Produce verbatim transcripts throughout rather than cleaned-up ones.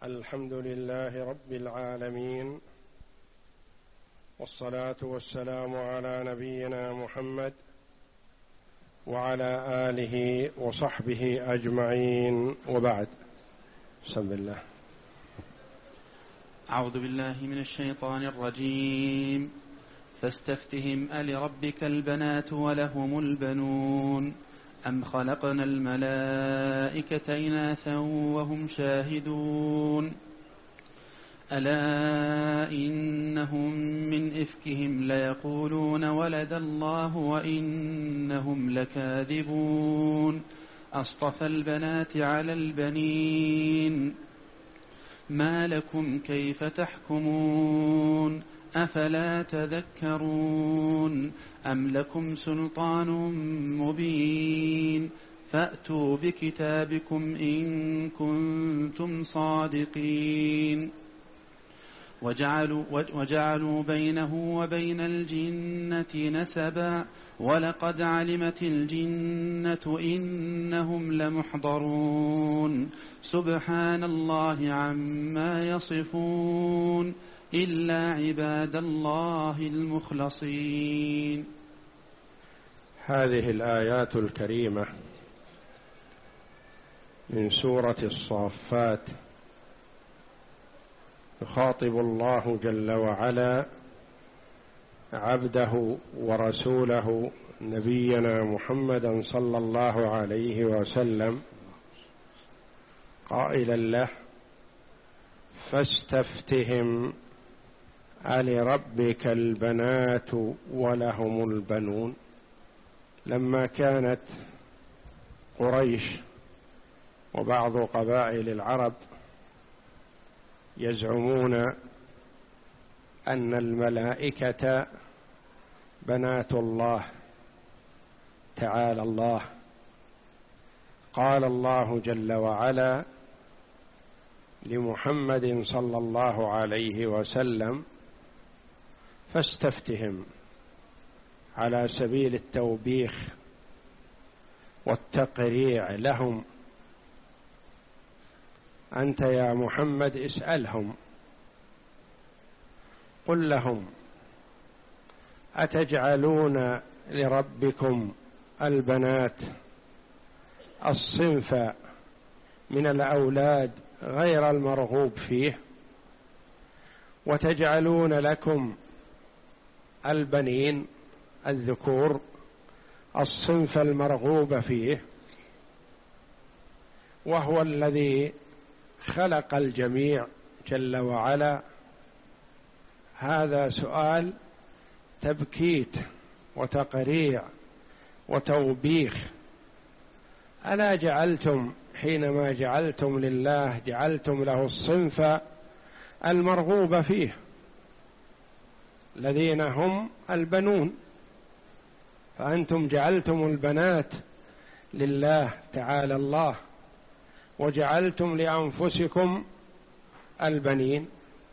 الحمد لله رب العالمين، والصلاة والسلام على نبينا محمد وعلى آله وصحبه أجمعين، وبعد. بسم الله. أعوذ بالله من الشيطان الرجيم. فاستفتهم ألربك البنات ولهم البنون أم خلقنا الملائكة إناثا وهم شاهدون ألا إنهم من إفكهم ليقولون ولد الله وإنهم لكاذبون أصطفى البنات على البنين ما لكم كيف تحكمون أفلا تذكرون أم لكم سلطان مبين فأتوا بكتابكم إن كنتم صادقين وجعلوا, وجعلوا بينه وبين الجنة نسبا ولقد علمت الجنة إنهم لمحضرون سبحان الله عما يصفون إلا عباد الله المخلصين. هذه الآيات الكريمة من سورة الصافات يخاطب الله جل وعلا عبده ورسوله نبينا محمدا صلى الله عليه وسلم قائلا له: فاستفتهم ألربك البنات ولهم البنون. لما كانت قريش وبعض قبائل العرب يزعمون أن الملائكة بنات الله تعالى الله، قال الله جل وعلا لمحمد صلى الله عليه وسلم: فاستفتهم، على سبيل التوبيخ والتقريع لهم. أنت يا محمد اسألهم، قل لهم: أتجعلون لربكم البنات الصنف من الأولاد غير المرغوب فيه، وتجعلون لكم البنين الذكور الصنف المرغوب فيه، وهو الذي خلق الجميع جل وعلا؟ هذا سؤال تبكيت وتقريع وتوبيخ. ألا جعلتم حينما جعلتم لله جعلتم له الصنف المرغوب فيه الذين هم البنون، فأنتم جعلتم البنات لله تعالى الله وجعلتم لأنفسكم البنين.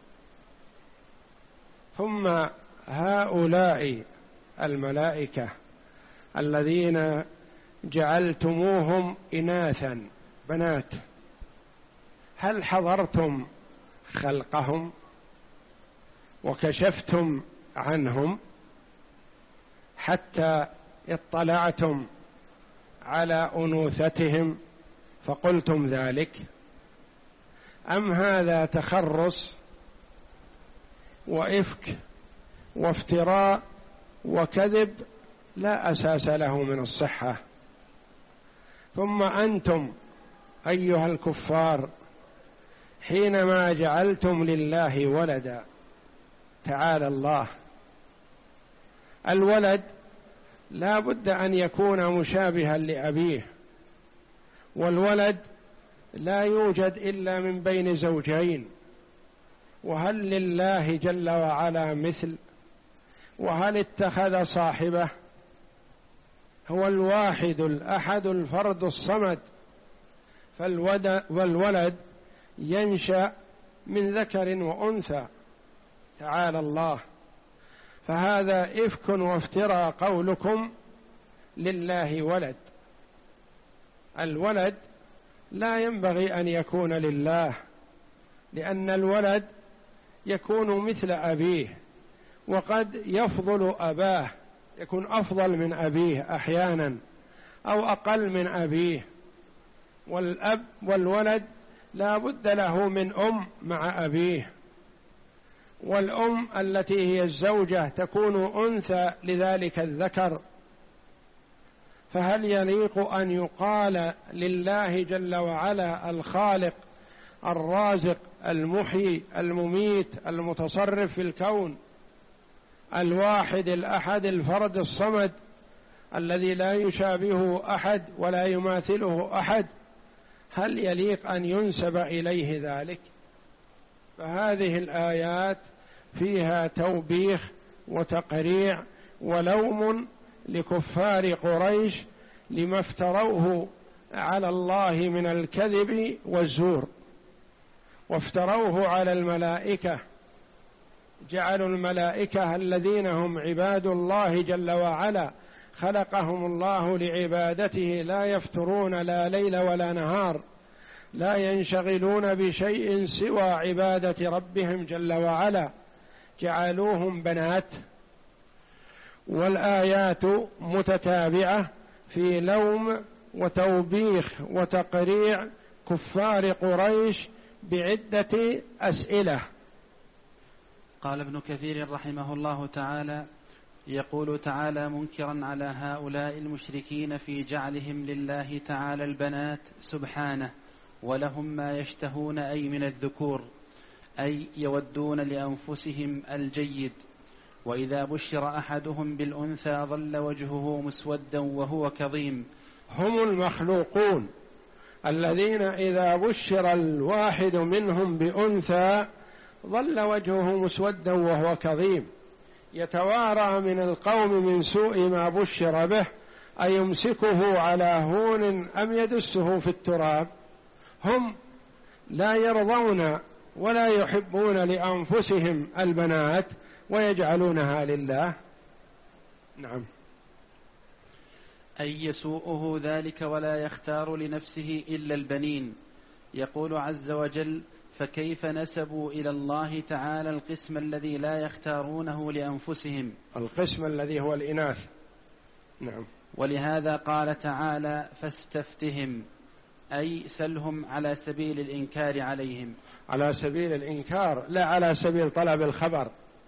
ثم هؤلاء الملائكة الذين جعلتموهم إناثا بنات، هل حضرتم خلقهم وكشفتم عنهم حتى اطلعتم على أنوثتهم فقلتم ذلك؟ أم هذا تخرص وإفك وافتراء وكذب لا أساس له من الصحة؟ ثم أنتم أيها الكفار حينما جعلتم لله ولدا تعالى الله، الولد لا بد أن يكون مشابها لأبيه، والولد لا يوجد إلا من بين زوجين، وهل لله جل وعلا مثل؟ وهل اتخذ صاحبه؟ هو الواحد الأحد الفرد الصمد، فالولد ينشأ من ذكر وأنثى تعالى الله. فهذا إفك وافتراء قولكم لله ولد. الولد لا ينبغي أن يكون لله، لأن الولد يكون مثل أبيه، وقد يفضل أباه، يكون أفضل من أبيه أحيانا أو أقل من أبيه. والأب والولد لا بد له من أم مع أبيه، والأم التي هي الزوجة تكون أنثى لذلك الذكر. فهل يليق أن يقال لله جل وعلا الخالق الرازق المحيي المميت المتصرف في الكون الواحد الأحد الفرد الصمد الذي لا يشابهه أحد ولا يماثله أحد، هل يليق أن ينسب إليه ذلك؟ فهذه الآيات فيها توبيخ وتقريع ولوم لكفار قريش لما افتروه على الله من الكذب والزور، وافتروه على الملائكة، جعلوا الملائكة الذين هم عباد الله جل وعلا خلقهم الله لعبادته لا يفترون لا ليل ولا نهار، لا ينشغلون بشيء سوى عبادة ربهم جل وعلا، جعلوهم بنات. والآيات متتابعة في لوم وتوبيخ وتقريع كفار قريش بعدة أسئلة. قال ابن كثير رحمه الله تعالى: يقول تعالى منكرا على هؤلاء المشركين في جعلهم لله تعالى البنات سبحانه، ولهم ما يشتهون أي من الذكور، أي يودون لأنفسهم الجيد. وإذا بشر أحدهم بالأنثى ظل وجهه مسودا وهو كظيم. هم المخلوقون الذين إذا بشر الواحد منهم بأنثى ظل وجهه مسودا وهو كظيم، يتوارى من القوم من سوء ما بشر به، أيمسكه على هون أم يدسه في التراب. هم لا يرضون ولا يحبون لأنفسهم البنات ويجعلونها لله. نعم. أي يسوءه ذلك ولا يختار لنفسه إلا البنين. يقول عز وجل: فكيف نسبوا إلى الله تعالى القسم الذي لا يختارونه لأنفسهم، القسم الذي هو الإناث. نعم. ولهذا قال تعالى: فاستفتهم، أي سلهم على سبيل الإنكار عليهم. على سبيل الإنكار لا على سبيل طلب الخبر،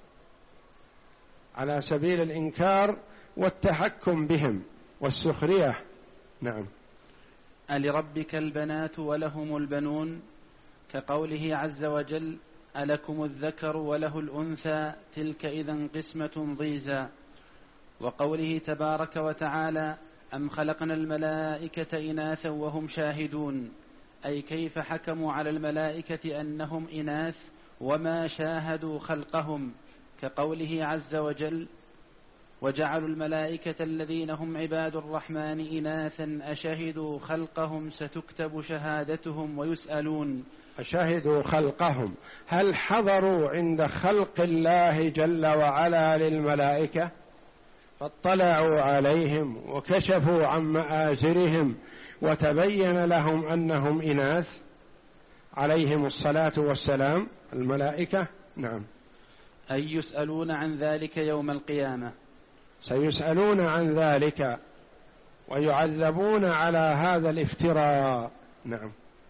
على سبيل الإنكار والتحكم بهم والسخرية. نعم. ألربك البنات ولهم البنون، كقوله عز وجل: ألكم الذكر وله الأنثى تلك إذا قسمة ضيزى. وقوله تبارك وتعالى: أم خلقنا الملائكة إناثا وهم شاهدون، أي كيف حكموا على الملائكة أنهم إناث وما شاهدوا خلقهم، كقوله عز وجل: وجعلوا الملائكة الذين هم عباد الرحمن إناثا أشهدوا خلقهم ستكتب شهادتهم ويسألون. أشهدوا خلقهم، هل حضروا عند خلق الله جل وعلا للملائكة فاطلعوا عليهم وكشفوا عن مآزرهم وتبين لهم أنهم إناث عليهم الصلاة والسلام الملائكة؟ نعم. أي يسألون عن ذلك يوم القيامة، سيسألون عن ذلك ويعذبون على هذا الافتراء. نعم.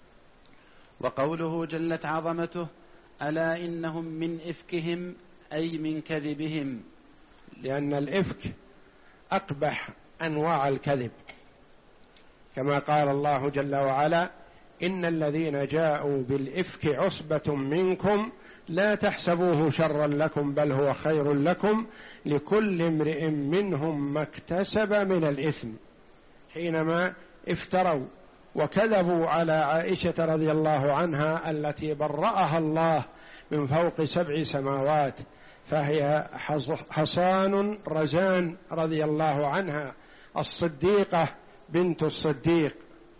وقوله جلت عظمته: ألا إنهم من إفكهم، أي من كذبهم. لأن الإفك أقبح أنواع الكذب، كما قال الله جل وعلا: إن الذين جاءوا بالإفك عصبة منكم لا تحسبوه شرا لكم بل هو خير لكم لكل امرئ منهم ما اكتسب من الإثم. حينما افتروا وكذبوا على عائشة رضي الله عنها التي برأها الله من فوق سبع سماوات، فهي حصان رزان رضي الله عنها الصديقة بنت الصديق،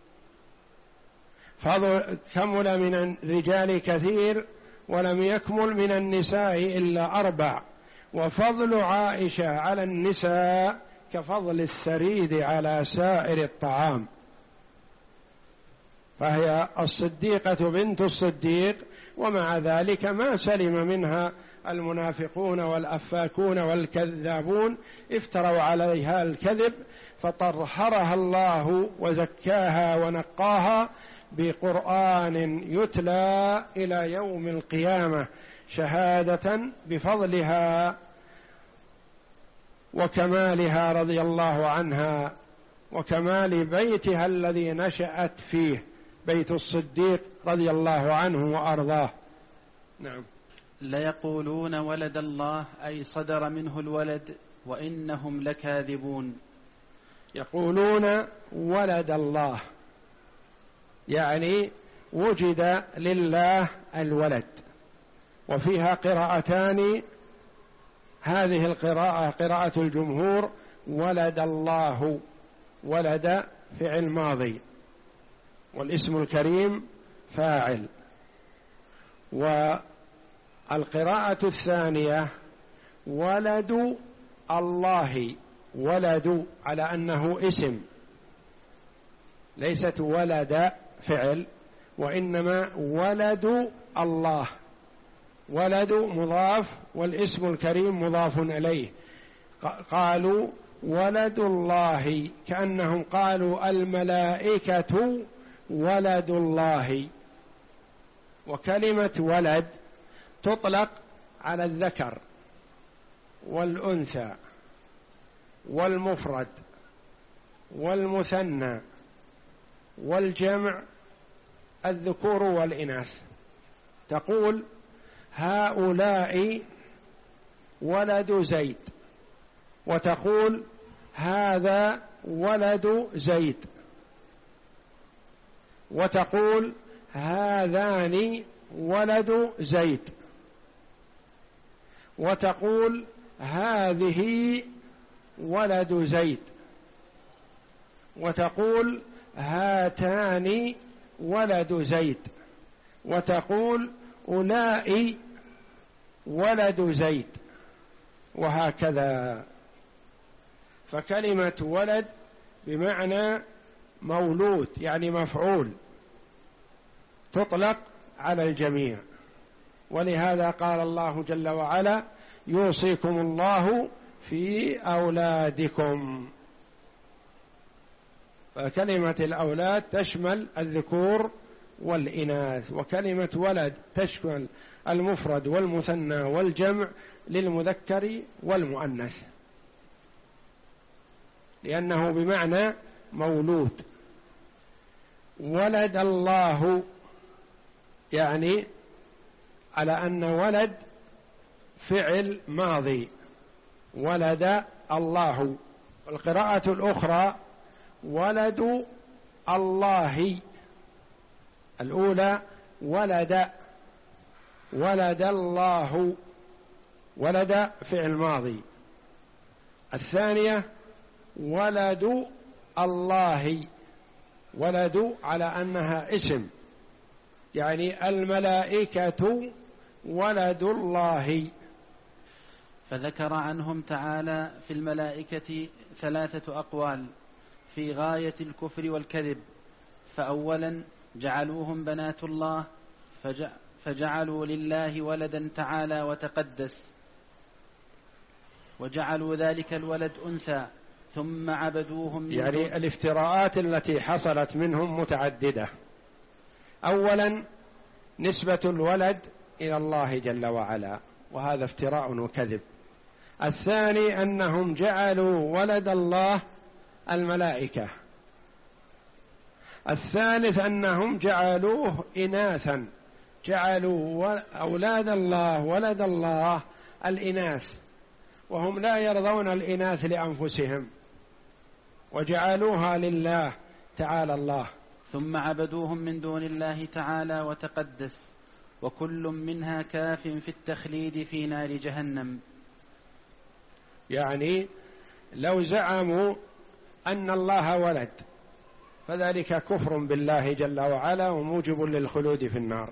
كمل من الرجال كثير ولم يكمل من النساء إلا أربع، وفضل عائشة على النساء كفضل الثريد على سائر الطعام، فهي الصديقة بنت الصديق، ومع ذلك ما سلم منها المنافقون والأفاكون والكذابون، افتروا عليها الكذب فطهرها الله وزكاها ونقاها بقرآن يتلى إلى يوم القيامة شهادة بفضلها وكمالها رضي الله عنها وكمال بيتها الذي نشأت فيه، بيت الصديق رضي الله عنه وأرضاه. نعم. ليقولون ولد الله أي صدر منه الولد وإنهم لكاذبون. يقولون ولد الله يعني وجد لله الولد، وفيها قراءتان، هذه القراءة قراءة الجمهور ولد الله، ولد فعل ماضي والاسم الكريم فاعل، والقراءة الثانية ولد الله، ولد على أنه اسم ليست ولد فعل، وإنما ولد الله، ولد مضاف والاسم الكريم مضاف إليه. قالوا ولد الله كأنهم قالوا الملائكة ولد الله. وكلمة ولد تطلق على الذكر والأنثى والمفرد والمثنى والجمع، الذكور والإناث. تقول هؤلاء ولد زيد، وتقول هذا ولد زيد، وتقول هذان ولد زيد، وتقول هذه ولد زيد، وتقول هاتان ولد زيد، وتقول أولئك ولد زيد، وهكذا. فكلمة ولد بمعنى مولود يعني مفعول، تطلق على الجميع. ولهذا قال الله جل وعلا يوصيكم الله في أولادكم. فكلمة الأولاد تشمل الذكور والإناث، وكلمة ولد تشمل المفرد والمثنى والجمع للمذكر والمؤنث، لأنه بمعنى مولود. ولد الله يعني على أن ولد فعل ماضي، ولد الله. والقراءة الأخرى ولد الله، الأولى ولد ولد الله، ولد فعل ماضي. الثانية ولد الله، ولد على أنها اسم، يعني الملائكة ولد الله. فذكر عنهم تعالى في الملائكة ثلاثة أقوال في غاية الكفر والكذب. فأولا جعلوهم بنات الله، فجعلوا لله ولدا تعالى وتقدس، وجعلوا ذلك الولد أنثى ثم عبدوهم. يعني الافتراءات التي حصلت منهم متعددة. أولا نسبة الولد إلى الله جل وعلا، وهذا افتراء وكذب. الثاني أنهم جعلوا ولد الله الملائكة. الثالث أنهم جعلوه إناثا، جعلوا أولاد الله ولد الله الإناث، وهم لا يرضون الإناث لأنفسهم، وجعلوها لله تعالى الله. ثم عبدوهم من دون الله تعالى وتقدس، وكل منها كاف في التخليد في نار جهنم. يعني لو زعموا أن الله ولد فذلك كفر بالله جل وعلا وموجب للخلود في النار.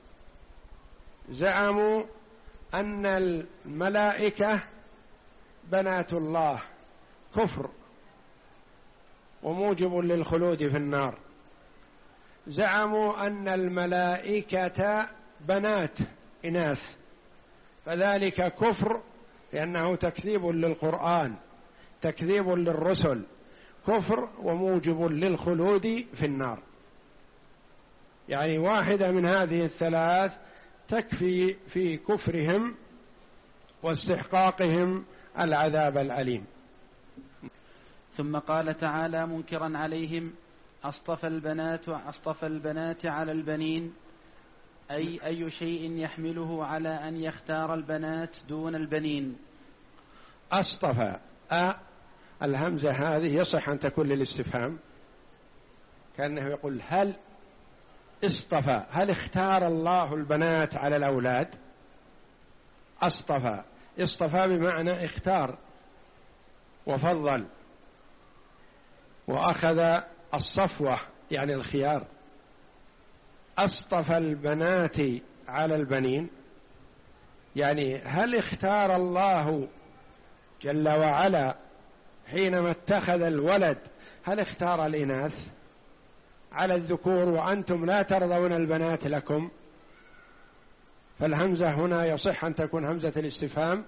زعموا أن الملائكة بنات الله، كفر وموجب للخلود في النار. زعموا أن الملائكة بنات إناث، فذلك كفر، لأنه تكذيب للقرآن، تكذيب للرسل، كفر وموجب للخلود في النار. يعني واحدة من هذه الثلاث تكفي في كفرهم واستحقاقهم العذاب الأليم. ثم قال تعالى منكرا عليهم: أصطفى البنات أصطفى البنات على البنين، أي أي شيء يحمله على أن يختار البنات دون البنين. أصطفى أ الهمزة هذه يصح أن تكون للاستفهام، كأنه يقول هل اصطفى، هل اختار الله البنات على الأولاد؟ أصطفى، اصطفى بمعنى اختار وفضل وأخذ الصفوة يعني الخيار. أصطفى البنات على البنين، يعني هل اختار الله جل وعلا حينما اتخذ الولد، هل اختار الإناث على الذكور وأنتم لا ترضون البنات لكم؟ فالهمزة هنا يصح أن تكون همزة الاستفهام،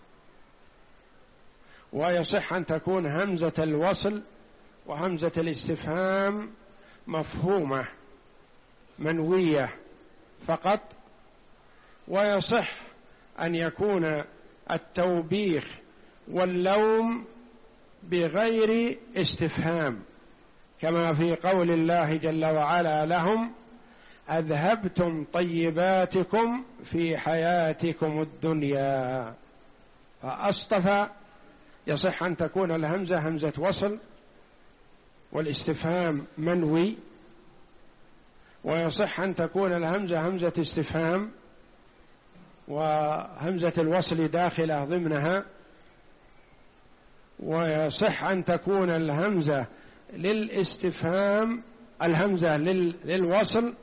ويصح أن تكون همزة الوصل، وهمزة الاستفهام مفهومة منوية فقط، ويصح أن يكون التوبيخ واللوم بغير استفهام، كما في قول الله جل وعلا لهم: أذهبتم طيباتكم في حياتكم الدنيا. فأصطفى يصح أن تكون الهمزة همزة وصل والاستفهام منوي، ويصح أن تكون الهمزة همزة استفهام وهمزة الوصل داخلة ضمنها، ويصح أن تكون الهمزة للاستفهام الهمزة للوصل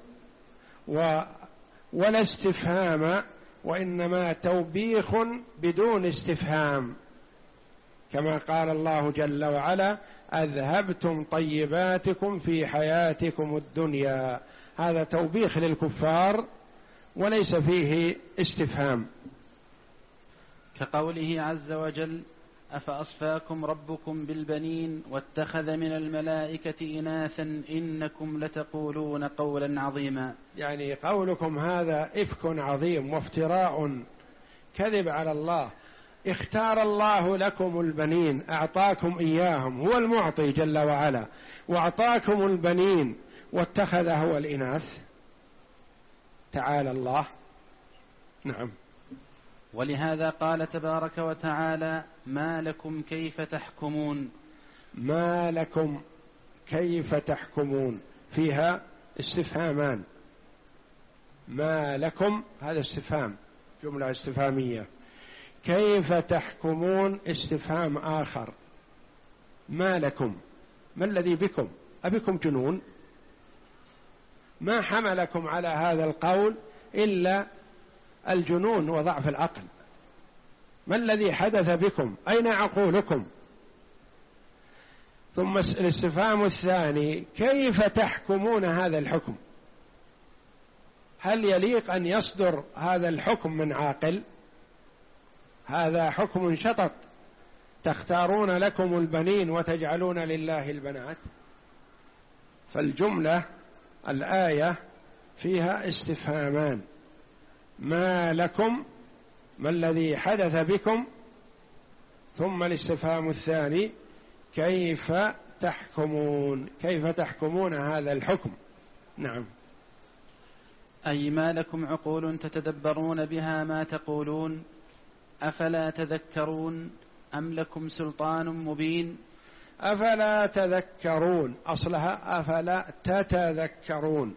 ولا استفهام، وإنما توبيخ بدون استفهام، كما قال الله جل وعلا: أذهبتم طيباتكم في حياتكم الدنيا. هذا توبيخ للكفار وليس فيه استفهام. كقوله عز وجل: أفأصفاكم ربكم بالبنين واتخذ من الملائكة إناثا إنكم لتقولون قولا عظيما. يعني قولكم هذا إفك عظيم وافتراء، كذب على الله. اختار الله لكم البنين، أعطاكم إياهم، هو المعطي جل وعلا، وأعطاكم البنين واتخذ هو الإناث، تعالى الله. نعم. ولهذا قال تبارك وتعالى: ما لكم كيف تحكمون. ما لكم كيف تحكمون فيها استفهامان. ما لكم هذا استفهام، جملة استفهامية. كيف تحكمون استفهام آخر. ما لكم، ما الذي بكم؟ أبكم جنون؟ ما حملكم على هذا القول إلا الجنون وضعف العقل. ما الذي حدث بكم؟ أين عقولكم؟ ثم الاستفهام الثاني: كيف تحكمون هذا الحكم؟ هل يليق أن يصدر هذا الحكم من عاقل؟ هذا حكم شطط، تختارون لكم البنين وتجعلون لله البنات. فالجملة الآية فيها استفهامان: ما لكم، ما الذي حدث بكم، ثم الاستفهام الثاني: كيف تحكمون، كيف تحكمون هذا الحكم. نعم. أي ما لكم عقول تتدبرون بها ما تقولون، أفلا تذكرون أم لكم سلطان مبين. أفلا تذكرون، أصلها أفلا تتذكرون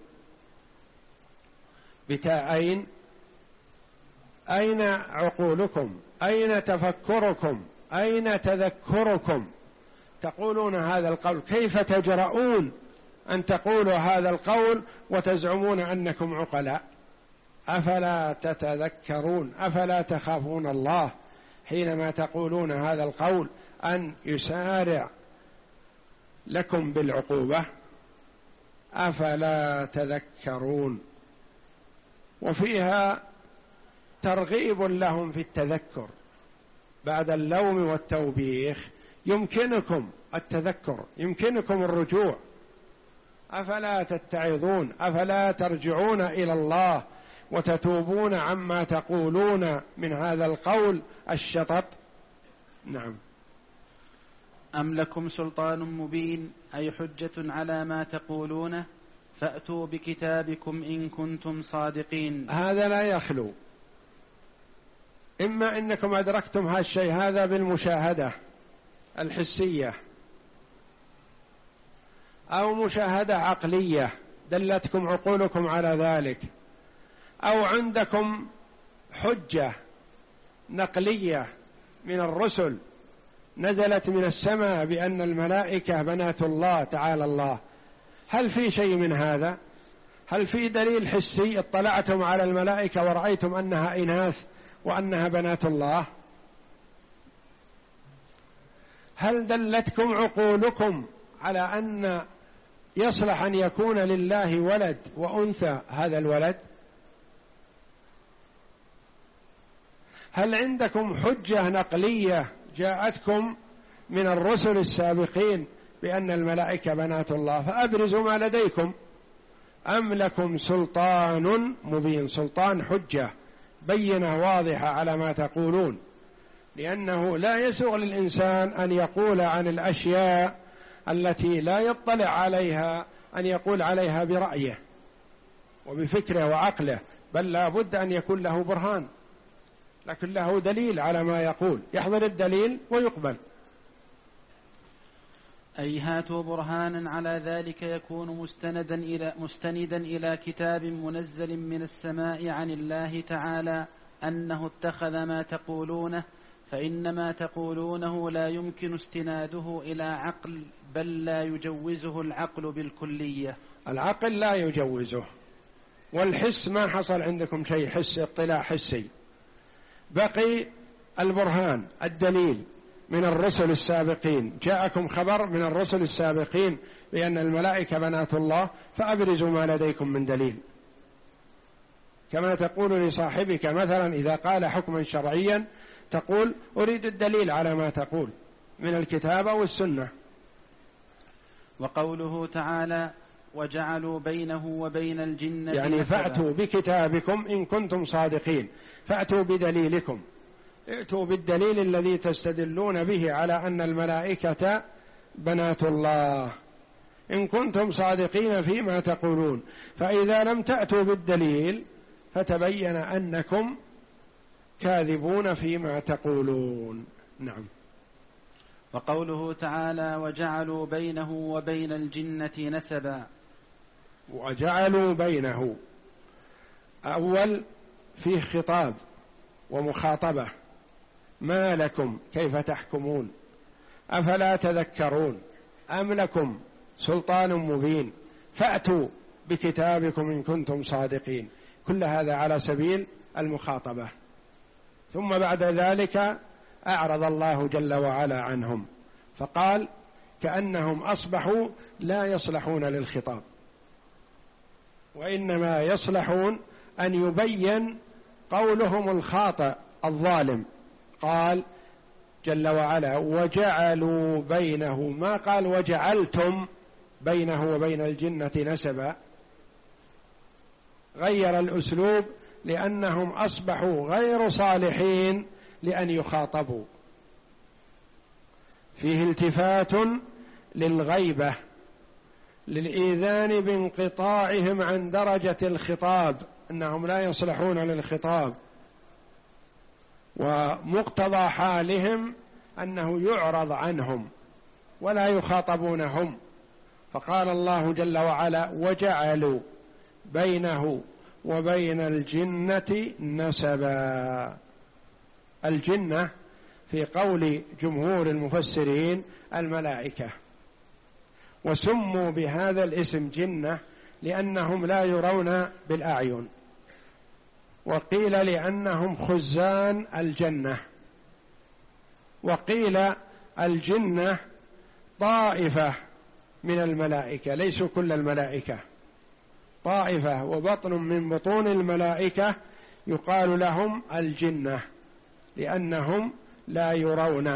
بتاعين. أين عقولكم؟ أين تفكركم؟ أين تذكركم؟ تقولون هذا القول، كيف تجرؤون أن تقولوا هذا القول وتزعمون أنكم عقلاء؟ أفلا تتذكرون، أفلا تخافون الله حينما تقولون هذا القول أن يسارع لكم بالعقوبة؟ أفلا تذكرون. وفيها ترغيب لهم في التذكر بعد اللوم والتوبيخ، يمكنكم التذكر، يمكنكم الرجوع، أفلا تتعظون، أفلا ترجعون إلى الله وتتوبون عما تقولون من هذا القول الشطط. نعم. أم لكم سلطان مبين أي حجة على ما تقولونه فأتوا بكتابكم إن كنتم صادقين. هذا لا يخلو، إما إنكم أدركتم هذا الشيء هذا بالمشاهدة الحسية، أو مشاهدة عقلية دلتكم عقولكم على ذلك، أو عندكم حجة نقلية من الرسل نزلت من السماء بأن الملائكة بنات الله تعالى الله. هل في شيء من هذا؟ هل في دليل حسي اطلعتم على الملائكة ورأيتم أنها إناث وأنها بنات الله؟ هل دلتكم عقولكم على أن يصلح أن يكون لله ولد وأنثى هذا الولد؟ هل عندكم حجة نقلية جاءتكم من الرسل السابقين بأن الملائكة بنات الله؟ فأبرزوا ما لديكم. أم لكم سلطان مبين، سلطان حجة بينة واضحة على ما تقولون، لأنه لا يسوغ للإنسان أن يقول عن الأشياء التي لا يطلع عليها أن يقول عليها برأيه وبفكره وعقله، بل لا بد أن يكون له برهان، لكن له دليل على ما يقول، يحضر الدليل ويقبل. أي هاتوا برهانا على ذلك يكون مستندا إلى, مستندا إلى كتاب منزل من السماء عن الله تعالى أنه اتخذ ما تقولونه، فإن ما تقولونه لا يمكن استناده إلى عقل، بل لا يجوزه العقل بالكلية. العقل لا يجوزه، والحس ما حصل عندكم شيء حس، اطلاع حسي. بقي البرهان الدليل من الرسل السابقين، جاءكم خبر من الرسل السابقين بأن الملائكة بنات الله، فأبرزوا ما لديكم من دليل، كما تقول لصاحبك مثلا إذا قال حكما شرعيا تقول أريد الدليل على ما تقول من الكتاب والسنة. وقوله تعالى وجعلوا بينه وبين الجنة يعني فأتوا بكتابكم إن كنتم صادقين، فأتوا بدليلكم، ائتوا بالدليل الذي تستدلون به على أن الملائكة بنات الله إن كنتم صادقين فيما تقولون. فإذا لم تأتوا بالدليل فتبين أنكم كاذبون فيما تقولون. نعم. وقوله تعالى وجعلوا بينه وبين الجنة نسبا. وجعلوا بينه، أول فيه خطاب ومخاطبة، ما لكم كيف تحكمون، أفلا تذكرون، أم لكم سلطان مبين، فأتوا بكتابكم إن كنتم صادقين. كل هذا على سبيل المخاطبة. ثم بعد ذلك أعرض الله جل وعلا عنهم، فقال كأنهم أصبحوا لا يصلحون للخطاب، وإنما يصلحون أن يبين قولهم الخاطئ الظالم. قال جل وعلا وجعلوا بينه، ما قال وجعلتم بينه وبين الجنة نسبا، غير الأسلوب لأنهم أصبحوا غير صالحين لأن يخاطبوا. فيه التفات للغيبة للإيذان بانقطاعهم عن درجة الخطاب، أنهم لا يصلحون للخطاب، ومقتضى حالهم أنه يعرض عنهم ولا يخاطبونهم. فقال الله جل وعلا وجعلوا بينه وبين الجنة نسبا. الجنة في قول جمهور المفسرين الملائكة، وسموا بهذا الاسم جنة لأنهم لا يرون بالأعين، وقيل لأنهم خزان الجنة، وقيل الجنة طائفة من الملائكة، ليسوا كل الملائكة، طائفة وبطن من بطون الملائكة يقال لهم الجنة لأنهم لا يرون.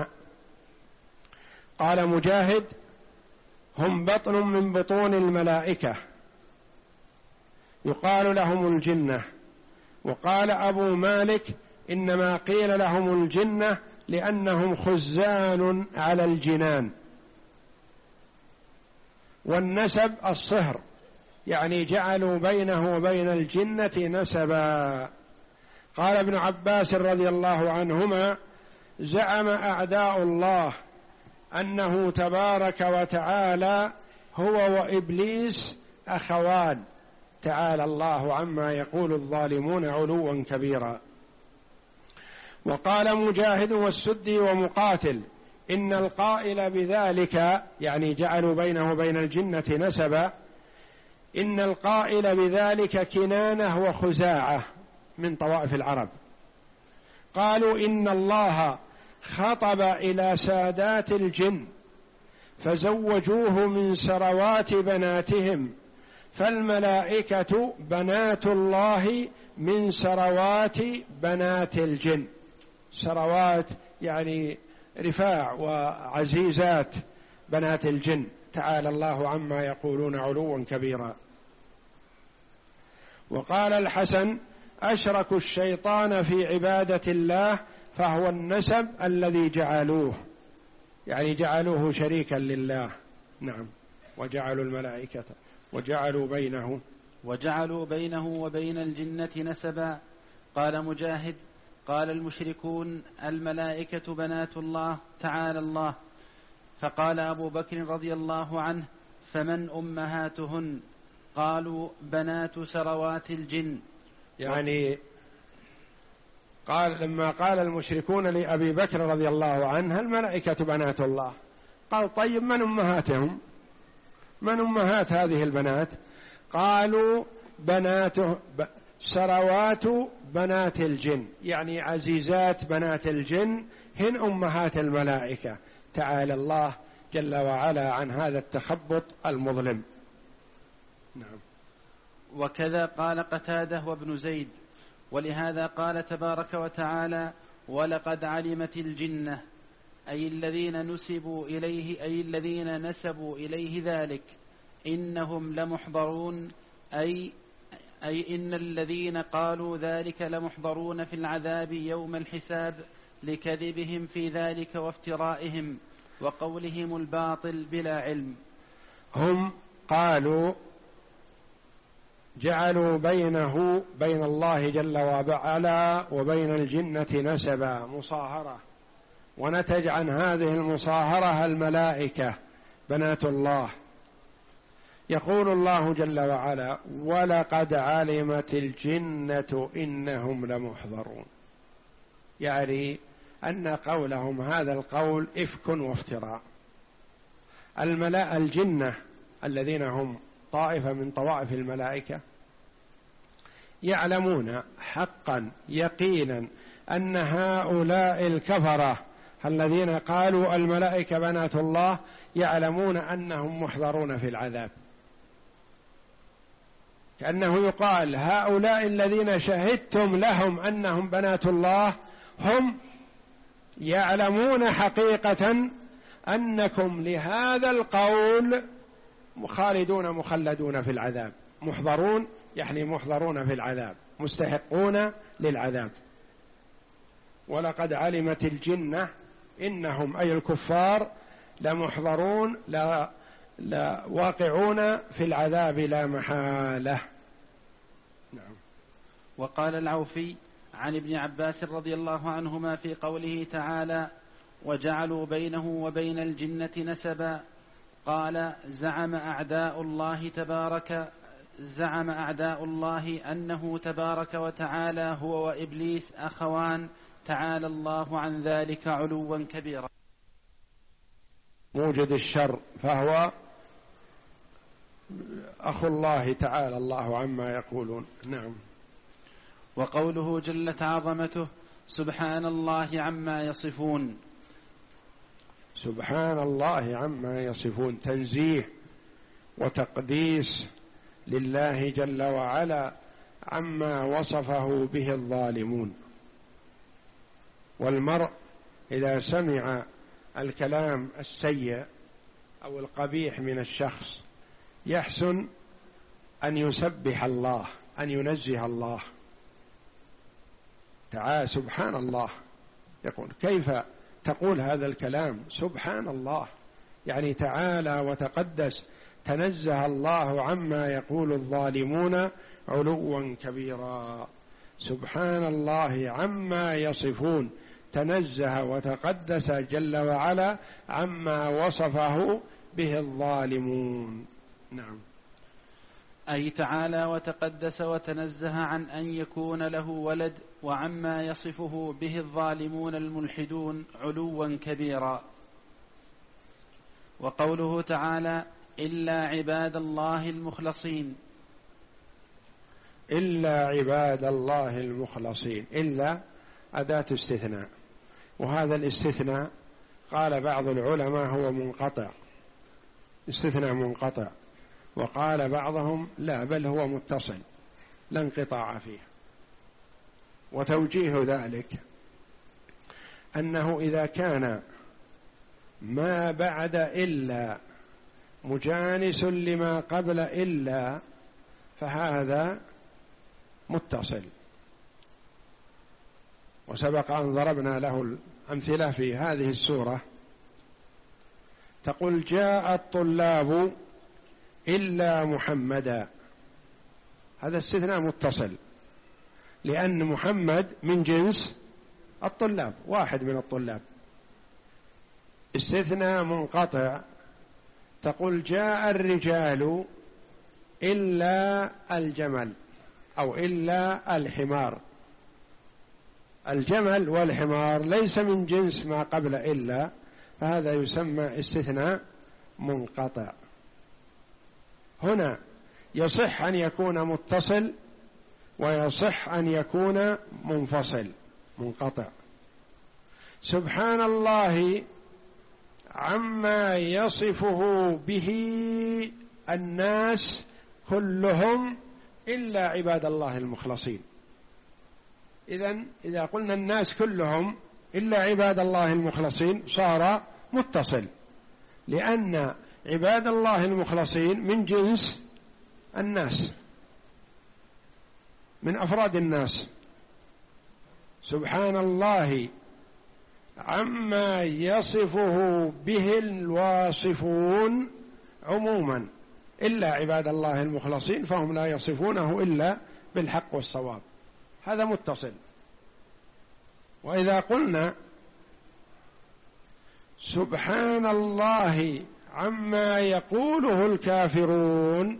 قال مجاهد: هم بطن من بطون الملائكة يقال لهم الجنة. وقال أبو مالك: إنما قيل لهم الجنة لأنهم خزان على الجنان. والنسب الصهر، يعني جعلوا بينه وبين الجنة نسبا. قال ابن عباس رضي الله عنهما: زعم أعداء الله أنه تبارك وتعالى هو وإبليس أخوان، تعالى الله عما يقول الظالمون علوا كبيرا. وقال مجاهد والسدي ومقاتل: إن القائل بذلك، يعني جعلوا بينه وبين الجنة نسبا، إن القائل بذلك كنانة وخزاعة من طوائف العرب. قالوا: إن الله خطب إلى سادات الجن فزوجوه من سروات بناتهم، فالملائكة بنات الله من سروات بنات الجن. سروات يعني رفاع وعزيزات بنات الجن، تعالى الله عما يقولون علوا كبيرا. وقال الحسن: أشركوا الشيطان في عبادة الله فهو النسب الذي جعلوه، يعني جعلوه شريكا لله. نعم. وجعلوا الملائكة وجعلوا بينه وجعلوا بينه وبين الجنة نسبا. قال مجاهد: قال المشركون: الملائكة بنات الله تعالى الله. فقال أبو بكر رضي الله عنه: فمن أمهاتهن؟ قالوا: بنات سروات الجن. يعني قال لما قال المشركون لأبي بكر رضي الله عنه: الملائكة بنات الله، قال: طيب من أمهاتهم؟ من أمهات هذه البنات؟ قالوا: بنات سروات بنات الجن، يعني عزيزات بنات الجن هن أمهات الملائكة، تعالى الله جل وعلا عن هذا التخبط المظلم. نعم. وكذا قال قتادة وابن زيد. ولهذا قال تبارك وتعالى: ولقد علمت الجنة، أي الذين نسبوا إليه أي الذين نسبوا إليه ذلك إنهم لمحضرون، أي أي إن الذين قالوا ذلك لمحضرون في العذاب يوم الحساب لكذبهم في ذلك وافترائهم وقولهم الباطل بلا علم. هم قالوا جعلوا بينه بين الله جل وعلا وبين الجنة نسبا، مصاهرة، ونتج عن هذه المصاهرة الملائكة بنات الله. يقول الله جل وعلا: ولقد علمت الجنة إنهم لمحضرون، يعني أن قولهم هذا القول إفك وافتراء. الملائكة الجنة الذين هم طائفة من طوائف الملائكة يعلمون حقا يقينا أن هؤلاء الكفرة الذين قالوا الملائكة بنات الله يعلمون أنهم محضرون في العذاب، كأنه يقال: هؤلاء الذين شهدتم لهم أنهم بنات الله هم يعلمون حقيقة أنكم لهذا القول خالدون مخلدون في العذاب. محضرون يعني محضرون في العذاب، مستحقون للعذاب. ولقد علمت الجنة إنهم أي الكفار لمحضرون لا لا واقعون في العذاب لا محالة. نعم. وقال العوفي عن ابن عباس رضي الله عنهما في قوله تعالى: وجعلوا بينه وبين الجنة نسبا، قال: زعم أعداء الله تبارك زعم أعداء الله أنه تبارك وتعالى هو وإبليس أخوان، تعالى الله عن ذلك علوا كبيرا. موجد الشر فهو أخو الله تعالى الله عما يقولون. نعم. وقوله جلت عظمته: سبحان الله عما يصفون. سبحان الله عما يصفون، تنزيه وتقديس لله جل وعلا عما وصفه به الظالمون. والمرء إذا سمع الكلام السيء أو القبيح من الشخص يحسن أن يسبح الله، أن ينزه الله تعالى. سبحان الله، يقول كيف تقول هذا الكلام؟ سبحان الله، يعني تعالى وتقدس، تنزه الله عما يقول الظالمون علوا كبيرا. سبحان الله عما يصفون، تنزه وتقدس جل وعلا عما وصفه به الظالمون. نعم. أي تعالى وتقدس وتنزه عن أن يكون له ولد، وعما يصفه به الظالمون الملحدون علوا كبيرا. وقوله تعالى إلا عباد الله المخلصين، إلا عباد الله المخلصين، إلا أداة استثناء، وهذا الاستثناء قال بعض العلماء هو منقطع، استثناء منقطع، وقال بعضهم لا بل هو متصل لا انقطاع فيه. وتوجيه ذلك أنه إذا كان ما بعد إلا مجانس لما قبل إلا فهذا متصل. وسبق أن ضربنا له الأمثلة في هذه السورة. تقول جاء الطلاب إلا محمدا، هذا استثناء متصل لأن محمد من جنس الطلاب، واحد من الطلاب. استثناء منقطع تقول جاء الرجال إلا الجمل أو إلا الحمار، الجمل والحمار ليس من جنس ما قبل إلا، فهذا يسمى استثناء منقطع. هنا يصح أن يكون متصل ويصح أن يكون منفصل منقطع. سبحان الله عما يصفه به الناس كلهم إلا عباد الله المخلصين. إذن إذا قلنا الناس كلهم إلا عباد الله المخلصين صار متصل، لأن عباد الله المخلصين من جنس الناس، من أفراد الناس. سبحان الله عما يصفه به الواصفون عموما إلا عباد الله المخلصين، فهم لا يصفونه إلا بالحق والصواب، هذا متصل. وإذا قلنا سبحان الله عما يقوله الكافرون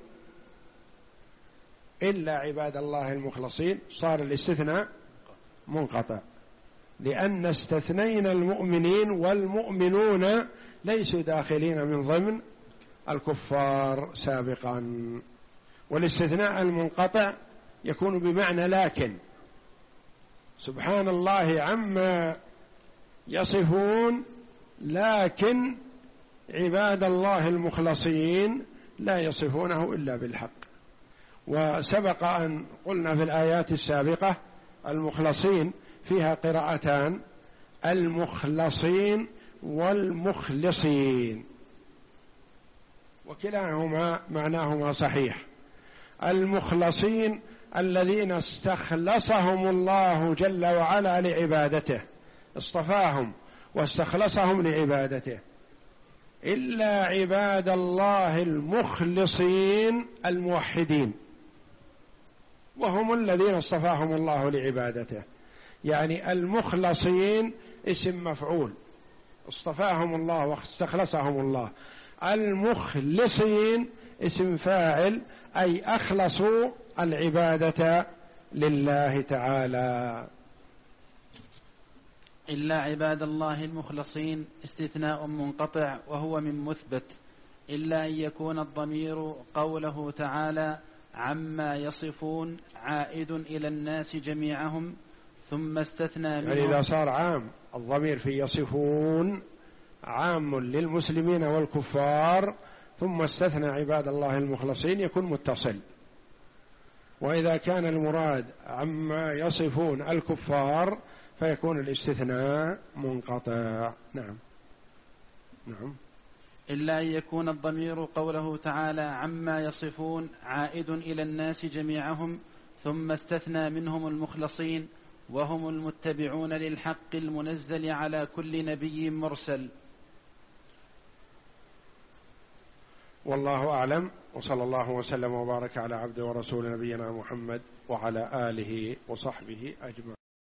إلا عباد الله المخلصين صار الاستثناء منقطع، لأن استثنينا المؤمنين، والمؤمنون ليسوا داخلين من ضمن الكفار سابقا. والاستثناء المنقطع يكون بمعنى لكن. سبحان الله عما يصفون لكن عباد الله المخلصين لا يصفونه إلا بالحق. وسبق أن قلنا في الآيات السابقة المخلصين فيها قراءتان، المخلصين والمخلصين، وكلاهما معناهما صحيح. المخلصين الذين استخلصهم الله جل وعلا لعبادته، اصطفاهم واستخلصهم لعبادته. إلا عباد الله المخلصين الموحدين، وهم الذين اصطفاهم الله لعبادته. يعني المخلصين اسم مفعول، اصطفاهم الله واستخلصهم الله. المخلصين اسم فاعل، أي أخلصوا العبادة لله تعالى. إلا عباد الله المخلصين استثناء منقطع وهو من مثبت، إلا أن يكون الضمير قوله تعالى عما يصفون عائد إلى الناس جميعهم، ثم استثنى منهم. يعني إذا صار عام الضمير في يصفون عام للمسلمين والكفار، ثم استثنى عباد الله المخلصين يكون متصل. وإذا كان المراد عما يصفون الكفار فيكون الاستثناء منقطع. نعم نعم. إلا أن يكون الضمير قوله تعالى عما يصفون عائد إلى الناس جميعهم، ثم استثنى منهم المخلصين وهم المتبعون للحق المنزل على كل نبي مرسل. والله أعلم، وصلى الله وسلم وبارك على عبد ورسول نبينا محمد وعلى آله وصحبه أجمعين.